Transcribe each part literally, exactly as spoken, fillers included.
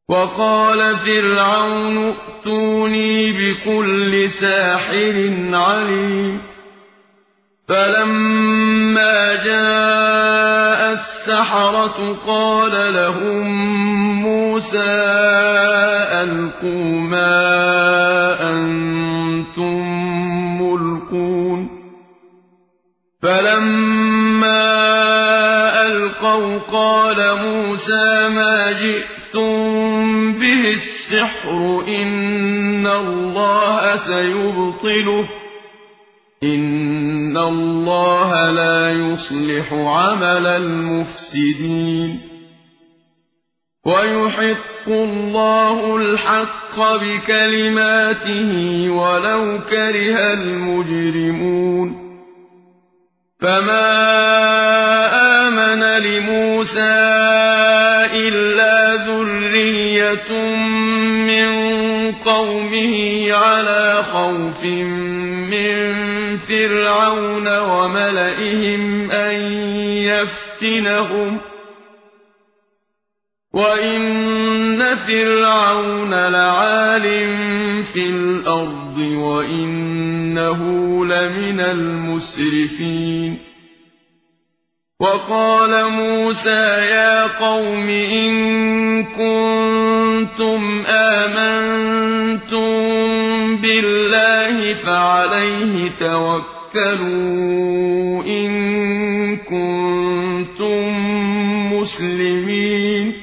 وقال فرعون ائتوني بكل ساحر عليم فلما جاء السحرة قال لهم موسى ألقوا ما أنتم ملقون فلما ألقوا قال موسى ما جئتم به السحر إن الله سيبطله إن الله لا يصلح عمل المفسدين ويحق الله الحق بكلماته ولو كره المجرمون فما آمن لموسى إلا ذرية من قومه على خوف من فرعون وملئهم أن يفتنهم وإن فرعون لعال في الأرض وإنه لمن المسرفين وقال موسى يا قوم إن كنتم آمنتم بالله فعليه توكلوا إن كنتم مسلمين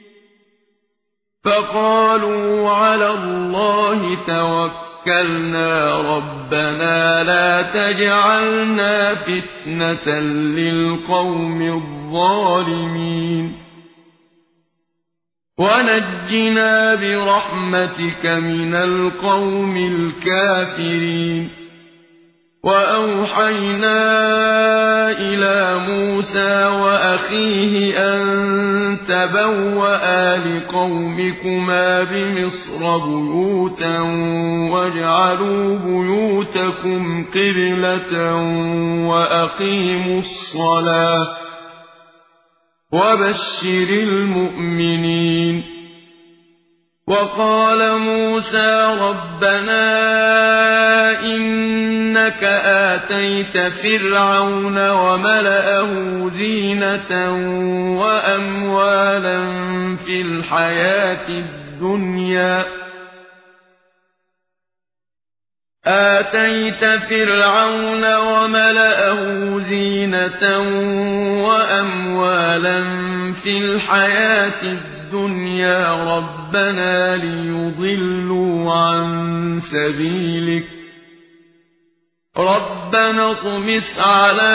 فقالوا على الله توكلنا ربنا لا تجعلنا فتنة للقوم الظالمين ونجنا برحمتك من القوم الكافرين وأوحينا إلى موسى وأخيه أن تبوأ لقومكما بمصر بيوتا واجعلوا بيوتكم قبلة وأقيموا الصلاة وبشر المؤمنين وقال موسى ربنا إنك آتيت فرعون وملأه زينة وأموالا في الحياة الدنيا آتيت فرعون وملأه زينة وأموالا في الحياة الدنيا ربنا ليضلوا عن سبيلك ربنا اطمس على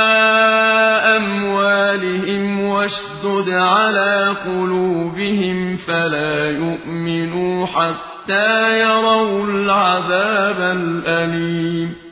أموالهم واشدد على قلوبهم فلا يؤمنوا حتى يروا العذاب الأليم